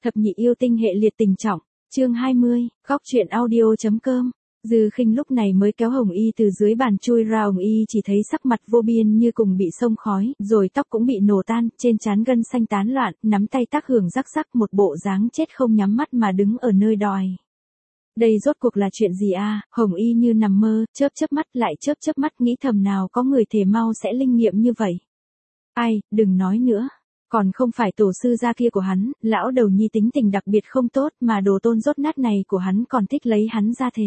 Thập nhị yêu tinh hệ liệt tình trọng, chương 20, góc truyện audio.com. Dư Khinh lúc này mới kéo Hồng Y từ dưới bàn chui ra. Hồng Y chỉ thấy sắc mặt vô biên như cùng bị xông khói, rồi tóc cũng bị nổ tan, trên trán gân xanh tán loạn, nắm tay tác hưởng rắc rắc, một bộ dáng chết không nhắm mắt mà đứng ở nơi đòi. Đây rốt cuộc là chuyện gì a? Hồng Y như nằm mơ, chớp chớp mắt lại chớp chớp mắt, nghĩ thầm nào có người thể mau sẽ linh nghiệm như vậy. Ai, đừng nói nữa. Còn không phải tổ sư gia kia của hắn, lão đầu nhi tính tình đặc biệt không tốt, mà đồ tôn rốt nát này của hắn còn thích lấy hắn ra thề.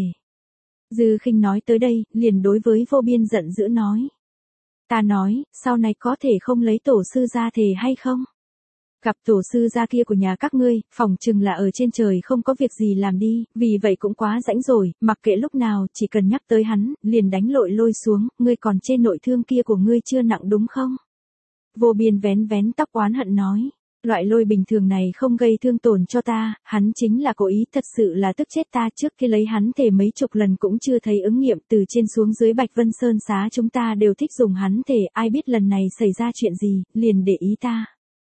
Dư Khinh nói tới đây, liền đối với vô biên giận dữ nói. Ta nói, sau này có thể không lấy tổ sư gia thề hay không? Gặp tổ sư gia kia của nhà các ngươi, phỏng chừng là ở trên trời không có việc gì làm đi, vì vậy cũng quá rãnh rồi, mặc kệ lúc nào, chỉ cần nhắc tới hắn, liền đánh lội lôi xuống, ngươi còn trên nội thương kia của ngươi chưa nặng đúng không? Vô biên vén vén tóc oán hận nói, loại lôi bình thường này không gây thương tổn cho ta, hắn chính là cố ý, thật sự là tức chết ta. Trước khi lấy hắn thể mấy chục lần cũng chưa thấy ứng nghiệm, từ trên xuống dưới Bạch Vân Sơn xá chúng ta đều thích dùng hắn thể, ai biết lần này xảy ra chuyện gì, liền để ý ta.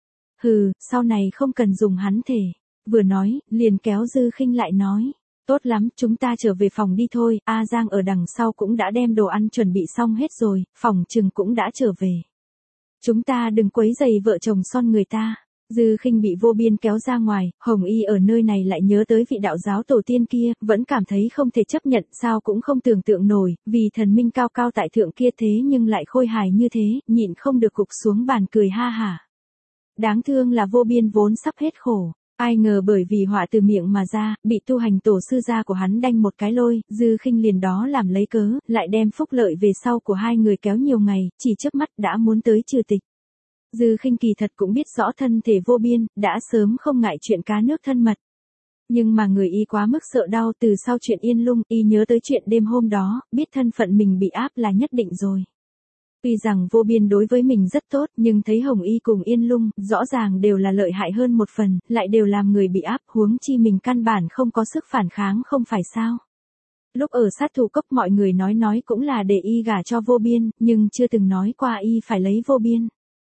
Hừ, sau này không cần dùng hắn thể. Vừa nói, liền kéo Dư Khinh lại nói, tốt lắm, chúng ta trở về phòng đi thôi, A Giang ở đằng sau cũng đã đem đồ ăn chuẩn bị xong hết rồi, phòng chừng cũng đã trở về. Chúng ta đừng quấy rầy vợ chồng son người ta. Dư Khinh bị vô biên kéo ra ngoài, Hồng Y ở nơi này lại nhớ tới vị đạo giáo tổ tiên kia, vẫn cảm thấy không thể chấp nhận, sao cũng không tưởng tượng nổi, vì thần minh cao cao tại thượng kia thế nhưng lại khôi hài như thế, nhịn không được gục xuống bàn cười ha hả. Đáng thương là vô biên vốn sắp hết khổ. Ai ngờ bởi vì họa từ miệng mà ra, bị tu hành tổ sư gia của hắn đanh một cái lôi, Dư Khinh liền đó làm lấy cớ, lại đem phúc lợi về sau của hai người kéo nhiều ngày, chỉ chớp mắt đã muốn tới trừ tịch. Dư Khinh kỳ thật cũng biết rõ thân thể vô biên, đã sớm không ngại chuyện cá nước thân mật. Nhưng mà người y quá mức sợ đau, từ sau chuyện Yên Lung, y nhớ tới chuyện đêm hôm đó, biết thân phận mình bị áp là nhất định rồi. Tuy rằng vô biên đối với mình rất tốt, nhưng thấy Hồng Y cùng Yên Lung, rõ ràng đều là lợi hại hơn một phần, lại đều làm người bị áp, huống chi mình căn bản không có sức phản kháng, không phải sao. Lúc ở sát thủ cốc mọi người nói cũng là để y gả cho vô biên, nhưng chưa từng nói qua y phải lấy vô biên.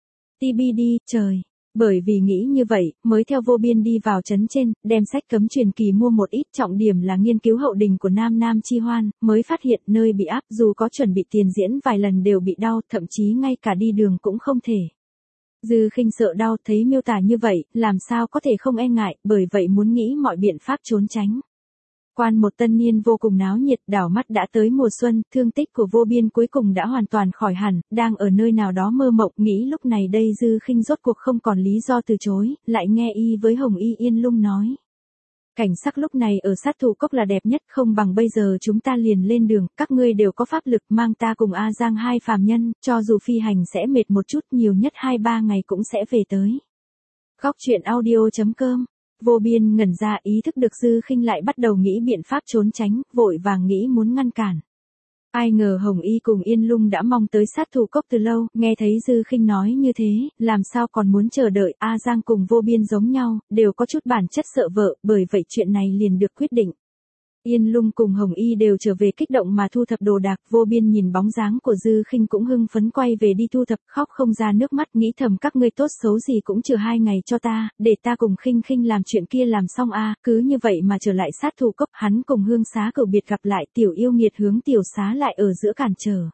TBD, trời. Bởi vì nghĩ như vậy, mới theo vô biên đi vào trấn trên, đem sách cấm truyền kỳ mua một ít, trọng điểm là nghiên cứu hậu đình của Nam Chi Hoan, mới phát hiện nơi bị áp dù có chuẩn bị tiền diễn vài lần đều bị đau, thậm chí ngay cả đi đường cũng không thể. Dư Khinh sợ đau, thấy miêu tả như vậy, làm sao có thể không e ngại, bởi vậy muốn nghĩ mọi biện pháp trốn tránh. Quan một tân niên vô cùng náo nhiệt, đảo mắt đã tới mùa xuân, thương tích của vô biên cuối cùng đã hoàn toàn khỏi hẳn, đang ở nơi nào đó mơ mộng, nghĩ lúc này đây Dư Khinh rốt cuộc không còn lý do từ chối, lại nghe y với Hồng Y Yên Lung nói. Cảnh sắc lúc này ở sát thủ cốc là đẹp nhất, không bằng bây giờ chúng ta liền lên đường, các ngươi đều có pháp lực, mang ta cùng A Giang hai phàm nhân, cho dù phi hành sẽ mệt một chút, nhiều nhất 2-3 ngày cũng sẽ về tới. Góc truyện audio.com. Vô biên ngẩn ra, ý thức được Dư Khinh lại bắt đầu nghĩ biện pháp trốn tránh, vội vàng nghĩ muốn ngăn cản. Ai ngờ Hồng Y cùng Yên Lung đã mong tới sát thủ cốc từ lâu, nghe thấy Dư Khinh nói như thế, làm sao còn muốn chờ đợi. A Giang cùng vô biên giống nhau, đều có chút bản chất sợ vợ, bởi vậy chuyện này liền được quyết định. Yên Lung cùng Hồng Y đều trở về kích động mà thu thập đồ đạc, vô biên nhìn bóng dáng của Dư Khinh cũng hưng phấn quay về đi thu thập, khóc không ra nước mắt, nghĩ thầm các ngươi tốt xấu gì cũng trừ 2 ngày cho ta, để ta cùng Khinh làm chuyện kia làm xong a. Cứ như vậy mà trở lại sát thủ cốc, hắn cùng Hương Xá cửu biệt gặp lại, tiểu yêu nghiệt hướng tiểu xá lại ở giữa cản trở.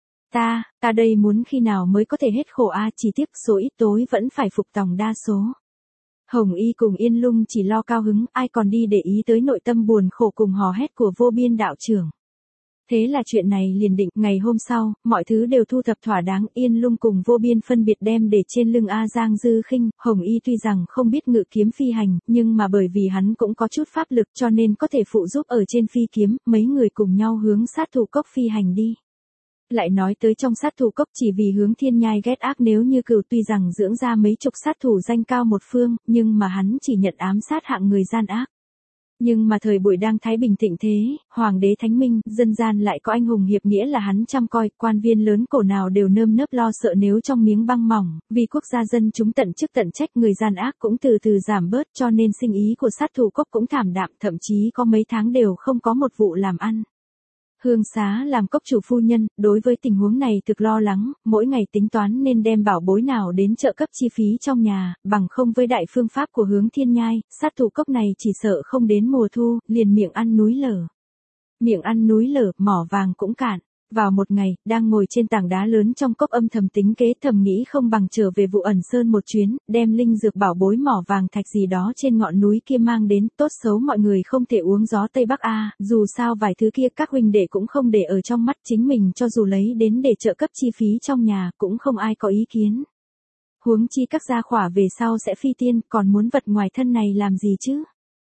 Ta đây muốn khi nào mới có thể hết khổ a, chỉ tiếc số ít tối vẫn phải phục tòng đa số. Hồng Y cùng Yên Lung chỉ lo cao hứng, ai còn đi để ý tới nội tâm buồn khổ cùng hò hét của vô biên đạo trưởng. Thế là chuyện này liền định, ngày hôm sau, mọi thứ đều thu thập thỏa đáng, Yên Lung cùng vô biên phân biệt đem để trên lưng A Giang. Dư Khinh, Hồng Y tuy rằng không biết ngự kiếm phi hành, nhưng mà bởi vì hắn cũng có chút pháp lực cho nên có thể phụ giúp ở trên phi kiếm, mấy người cùng nhau hướng sát thủ cốc phi hành đi. Lại nói tới trong sát thủ cốc, chỉ vì Hướng Thiên Nhai ghét ác Nếu Như Cửu tuy rằng dưỡng ra mấy chục sát thủ danh cao một phương, nhưng mà hắn chỉ nhận ám sát hạng người gian ác. Nhưng mà thời buổi đang thái bình thịnh thế, hoàng đế thánh minh, dân gian lại có anh hùng hiệp nghĩa là hắn chăm coi, quan viên lớn cổ nào đều nơm nớp lo sợ nếu trong miếng băng mỏng, vì quốc gia dân chúng tận chức tận trách, người gian ác cũng từ từ giảm bớt, cho nên sinh ý của sát thủ cốc cũng thảm đạm, thậm chí có mấy tháng đều không có một vụ làm ăn. Hương Xá làm cốc chủ phu nhân, đối với tình huống này thực lo lắng, mỗi ngày tính toán nên đem bảo bối nào đến trợ cấp chi phí trong nhà, bằng không với đại phương pháp của Hướng Thiên Nhai, sát thủ cốc này chỉ sợ không đến mùa thu, liền miệng ăn núi lở. Miệng ăn núi lở, mỏ vàng cũng cạn. Vào một ngày, đang ngồi trên tảng đá lớn trong cốc âm thầm tính kế thầm nghĩ không bằng trở về Vụ Ẩn Sơn một chuyến, đem linh dược bảo bối mỏ vàng thạch gì đó trên ngọn núi kia mang đến, tốt xấu mọi người không thể uống gió Tây Bắc a, dù sao vài thứ kia các huynh đệ cũng không để ở trong mắt, chính mình cho dù lấy đến để trợ cấp chi phí trong nhà cũng không ai có ý kiến. Huống chi các gia khỏa về sau sẽ phi tiên, còn muốn vật ngoài thân này làm gì chứ?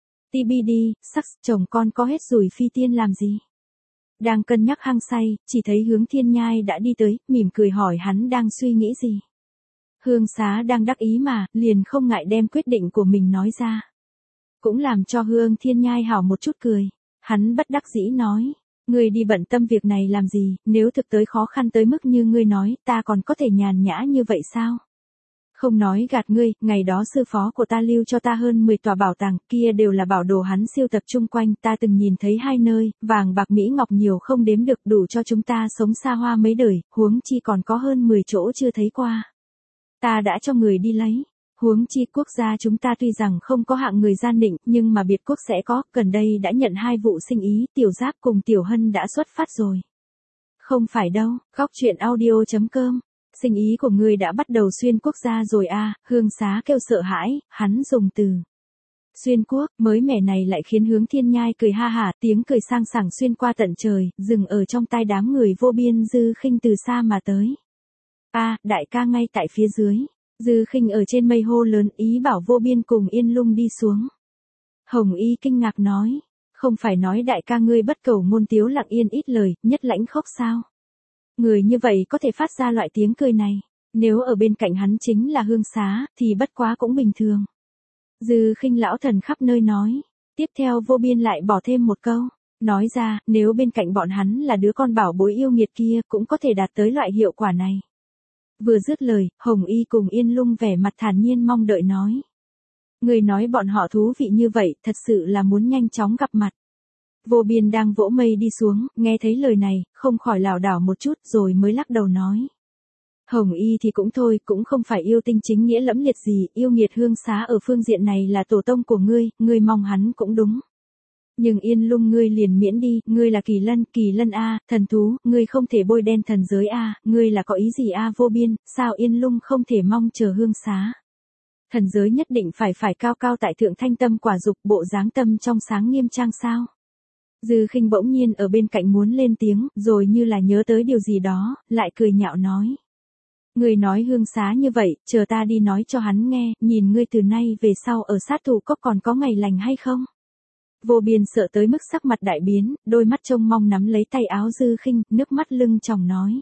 TBD, sắc, chồng con có hết rồi phi tiên làm gì? Đang cân nhắc hăng say, chỉ thấy Hướng Thiên Nhai đã đi tới, mỉm cười hỏi hắn đang suy nghĩ gì. Hương Xá đang đắc ý mà, liền không ngại đem quyết định của mình nói ra. Cũng làm cho Hướng Thiên Nhai hảo một chút cười. Hắn bất đắc dĩ nói, ngươi đi bận tâm việc này làm gì, nếu thực tới khó khăn tới mức như ngươi nói, ta còn có thể nhàn nhã như vậy sao? Không nói gạt ngươi, ngày đó sư phó của ta lưu cho ta hơn 10 tòa bảo tàng, kia đều là bảo đồ hắn siêu tập chung quanh, ta từng nhìn thấy hai nơi, vàng bạc mỹ ngọc nhiều không đếm được, đủ cho chúng ta sống xa hoa mấy đời, huống chi còn có hơn 10 chỗ chưa thấy qua. Ta đã cho người đi lấy. Huống chi quốc gia chúng ta tuy rằng không có hạng người gian định, nhưng mà biệt quốc sẽ có, gần đây đã nhận 2 vụ sinh ý, Tiểu Giáp cùng Tiểu Hân đã xuất phát rồi. Không phải đâu, góc chuyện audio.com. Sinh ý của ngươi đã bắt đầu xuyên quốc gia rồi a, Hương Xá kêu sợ hãi, hắn dùng từ xuyên quốc, mới mẻ này lại khiến Hướng Thiên Nhai cười ha hả, tiếng cười sang sảng xuyên qua tận trời, dừng ở trong tai đám người vô biên. Dư Khinh từ xa mà tới. A, đại ca ngay tại phía dưới. Dư Khinh ở trên mây hô lớn, ý bảo Vô Biên cùng Yên Lung đi xuống. Hồng Y kinh ngạc nói, không phải nói đại ca ngươi bất cầu ngôn tiếu lặng yên ít lời, nhất lãnh khốc sao? Người như vậy có thể phát ra loại tiếng cười này, nếu ở bên cạnh hắn chính là Hương Xá, thì bất quá cũng bình thường. Dư Khinh lão thần khắp nơi nói, tiếp theo Vô Biên lại bỏ thêm một câu, nói ra, nếu bên cạnh bọn hắn là đứa con bảo bối yêu nghiệt kia, cũng có thể đạt tới loại hiệu quả này. Vừa dứt lời, Hồng Y cùng Yên Lung vẻ mặt thản nhiên mong đợi nói. Người nói bọn họ thú vị như vậy, thật sự là muốn nhanh chóng gặp mặt. Vô Biên đang vỗ mây đi xuống, nghe thấy lời này, không khỏi lảo đảo một chút rồi mới lắc đầu nói. Hồng Y thì cũng thôi, cũng không phải yêu tinh chính nghĩa lẫm liệt gì, yêu nghiệt Hương Xá ở phương diện này là tổ tông của ngươi mong hắn cũng đúng. Nhưng Yên Lung ngươi liền miễn đi, ngươi là Kỳ Lân a, thần thú, ngươi không thể bôi đen thần giới a, ngươi là có ý gì a? Vô Biên, sao Yên Lung không thể mong chờ Hương Xá? Thần giới nhất định phải cao cao tại thượng thanh tâm quả dục, bộ dáng tâm trong sáng nghiêm trang sao? Dư Khinh bỗng nhiên ở bên cạnh muốn lên tiếng, rồi như là nhớ tới điều gì đó, lại cười nhạo nói. Ngươi nói Hương Xá như vậy, chờ ta đi nói cho hắn nghe, nhìn ngươi từ nay về sau ở sát thủ cốc còn có ngày lành hay không? Vô Biên sợ tới mức sắc mặt đại biến, đôi mắt trông mong nắm lấy tay áo Dư Khinh, nước mắt lưng tròng nói.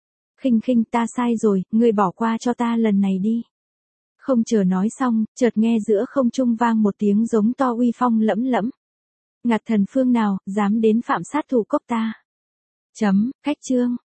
Khinh ta sai rồi, ngươi bỏ qua cho ta lần này đi. Không chờ nói xong, chợt nghe giữa không trung vang một tiếng giống to uy phong lẫm lẫm. Ngạt thần phương nào, dám đến phạm sát thủ cốc ta. Khách chương.